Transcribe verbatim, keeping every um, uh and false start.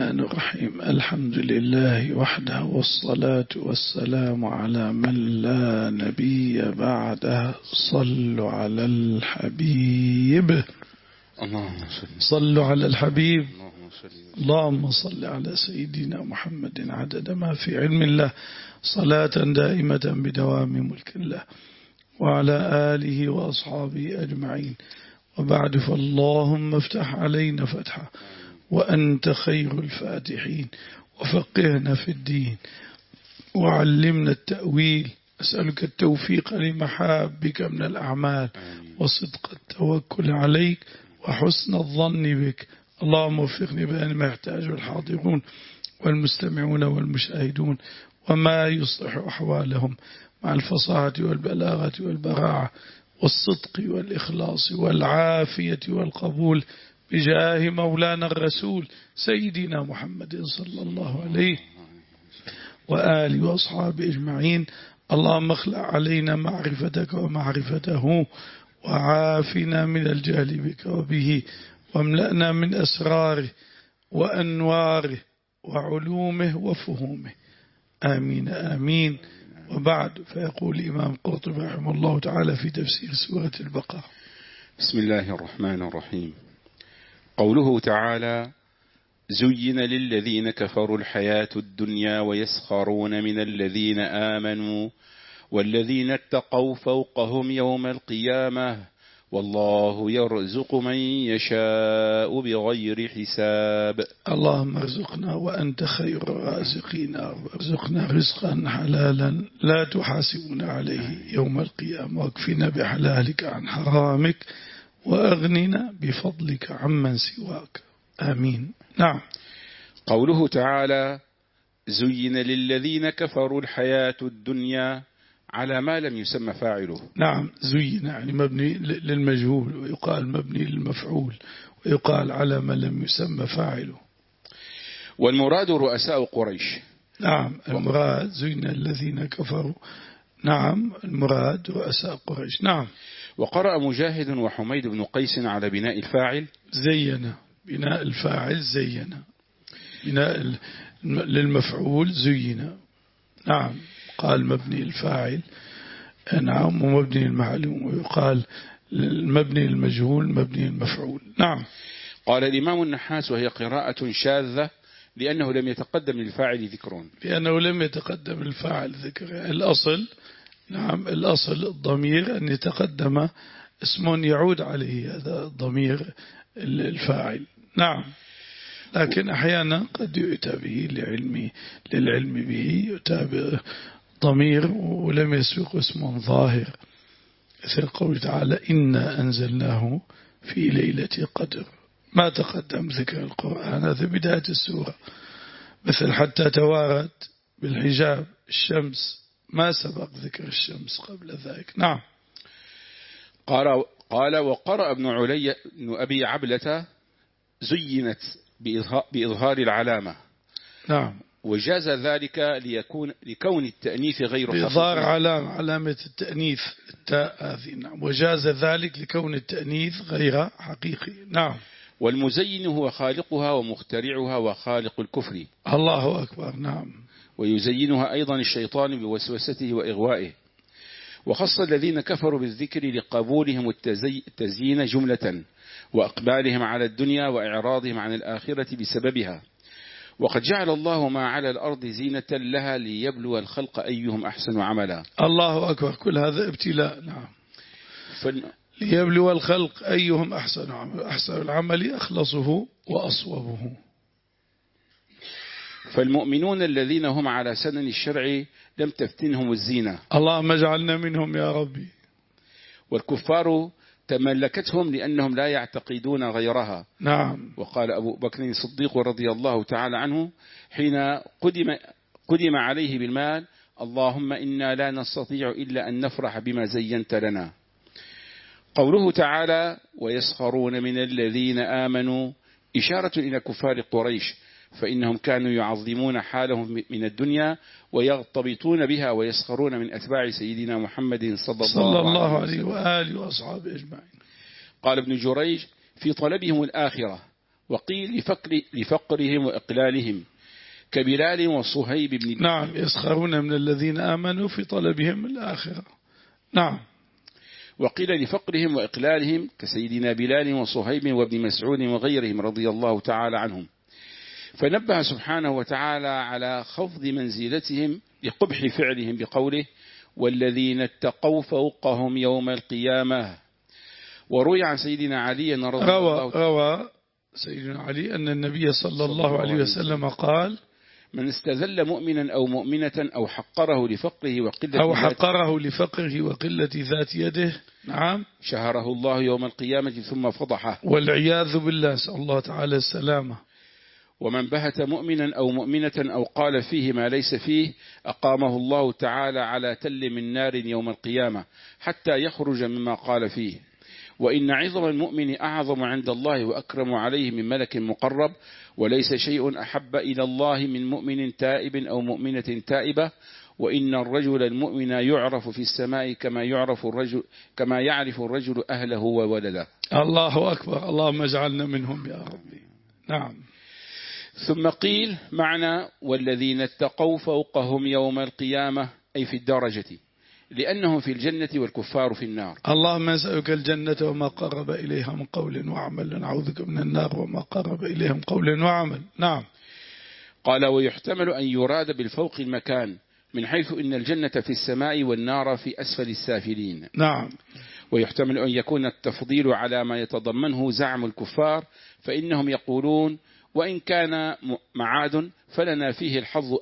الرحمن الرحيم. الحمد لله وحده، والصلاة والسلام على من لا نبي بعده. صلوا على الحبيب. اللهم صلوا على الحبيب. اللهم صل على سيدنا محمد عدد ما في علم الله، صلاة دائمة بدوام ملك الله، وعلى آله وأصحابه أجمعين. وبعد، فاللهم افتح علينا فتحا وأنت خير الفاتحين، وفقهنا في الدين وعلمنا التأويل. أسألك التوفيق لمحابك من الأعمال، وصدق التوكل عليك، وحسن الظن بك. اللهم وفقني بأن ما يحتاجه الحاضرون والمستمعون والمشاهدون، وما يصلح أحوالهم مع الفصاحة والبلاغة والبراعة والصدق والإخلاص والعافية والقبول، بجاه مولانا الرسول سيدنا محمد صلى الله عليه وآله وأصحابه أجمعين. اللهم اخلع علينا معرفتك ومعرفته، وعافنا من الجهل بك وبه، واملأنا من أسراره وأنواره وعلومه وفهومه. آمين آمين. وبعد، فيقول الإمام قرطبي رحمه الله تعالى في تفسير سورة البقرة: بسم الله الرحمن الرحيم. قوله تعالى: زين للذين كفروا الحياة الدنيا ويسخرون من الذين آمنوا والذين اتقوا فوقهم يوم القيامة والله يرزق من يشاء بغير حساب. اللهم ارزقنا وأنت خير الرازقين، وارزقنا رزقا حلالا لا تحاسبنا عليه يوم القيامة، واكفنا بحلالك عن حرامك، وأغننا بفضلك عمن سواك. آمين. نعم. قوله تعالى: زين للذين كفروا الحياة الدنيا، على ما لم يسمى فاعله. نعم، زين يعني مبني للمجهول، ويقال مبني للمفعول، ويقال على ما لم يسمى فاعله. والمراد رؤساء قريش. نعم، المراد زين الذين كفروا. نعم، المراد رؤساء قريش. نعم. وقرأ مجاهد وحميد بن قيس على بناء الفاعل زين، بناء الفاعل زين، بناء للمفعول زين. نعم، قال مبني الفاعل، نعم، ومبني المعلوم، ويقال المبني المجهول مبني المفعول. نعم. قال الإمام النحاس: وهي قراءة شاذة لأنه لم يتقدم للفاعل ذكر. لأنه لم يتقدم الفاعل ذكر. الأصل، نعم، الأصل الضمير أن يتقدم اسم يعود عليه هذا الضمير الفاعل. نعم. لكن أحيانا قد يؤتى به لعلم للعلم به، يؤتى ضمير ولم يسبق اسم ظاهر، مثل قوله تعالى: إنا أنزلناه في ليلة قدر. ما تقدم ذكر القرآن، هذا بداية السورة. مثل حتى توارت بالحجاب الشمس، ما سبق ذكر الشمس قبل ذلك. نعم. قال, قال وقرأ ابن علي بن أبي عبلة: زينت بإظهار العلامة. نعم. وجاز ذلك ليكون لكون التأنيث غير حقيقي. بإظهار علامة، علامة التأنيث التاء هذه. نعم. وجاز ذلك لكون التأنيث غير حقيقي. نعم. والمزين هو خالقها ومخترعها وخالق الكفر. الله أكبر. نعم. ويزينها أيضا الشيطان بوسوسته وإغوائه. وخص الذين كفروا بالذكر لقبولهم التزيين جملة، وأقبالهم على الدنيا وإعراضهم عن الآخرة بسببها. وقد جعل الله ما على الأرض زينة لها ليبلو الخلق أيهم أحسن عملا. الله أكبر. كل هذا ابتلاء. نعم. فن... ليبلو الخلق أيهم أحسن عمل، أحسن العمل أخلصه وأصوبه. فالمؤمنون الذين هم على سنن الشرع لم تفتنهم الزينة. اللهم اجعلنا منهم يا ربي. والكفار تملكتهم لأنهم لا يعتقدون غيرها. نعم. وقال أبو بكر الصديق رضي الله تعالى عنه حين قدم, قدم عليه بالمال: اللهم إنا لا نستطيع إلا أن نفرح بما زينت لنا. قوله تعالى: ويسخرون من الذين آمنوا، إشارة إلى كفار قريش، فإنهم كانوا يعظمون حالهم من الدنيا ويغتبطون بها، ويسخرون من أتباع سيدنا محمد صلى الله, صلى الله عليه وآله وأصحابه أجمعين. قال ابن جريج: في طلبهم الآخرة وقيل لفقر لفقرهم وإقلالهم كبلال وصهيب بن نعم يسخرون من الذين آمنوا في طلبهم الآخرة. نعم. وقيل لفقرهم وإقلالهم كسيدنا بلال وصهيب وابن مسعود وغيرهم رضي الله تعالى عنهم. فنبه سبحانه وتعالى على خفض منزلتهم لقبح فعلهم بقوله والذين اتقوا فوقهم يوم القيامة. وروي عن سيدنا علي رضي الله تعالى روى سيدنا علي أن النبي صلى الله عليه وسلم قال من استذل مؤمنا أو مؤمنة أو حقره لفقره وقلة أو حقره لفقره وقلة ذات يده نعم شهره الله يوم القيامة ثم فضحه والعياذ بالله، نسأل الله تعالى السلامة. ومن بهت مؤمنا أو مؤمنة أو قال فيه ما ليس فيه أقامه الله تعالى على تل من نار يوم القيامة حتى يخرج مما قال فيه. وإن عظم المؤمن أعظم عند الله وأكرم عليه من ملك مقرب، وليس شيء أحب إلى الله من مؤمن تائب أو مؤمنة تائبة. وإن الرجل المؤمن يعرف في السماء كما يعرف الرجل كما يعرف الرجل أهله وولده. الله أكبر، اللهم اجعلنا منهم يا ربي. نعم. ثم قيل معنى والذين اتقوا فوقهم يوم القيامة أي في الدرجة، لأنهم في الجنة والكفار في النار. اللهم نسألك الجنة وما قرب إليها من قول وعمل، ونعوذك من النار وما قرب إليها من قول وعمل. نعم. قال ويحتمل أن يراد بالفوق المكان من حيث إن الجنة في السماء والنار في أسفل السافلين. نعم. ويحتمل أن يكون التفضيل على ما يتضمنه زعم الكفار، فإنهم يقولون وإن كان معاد فلنا فيه الحظ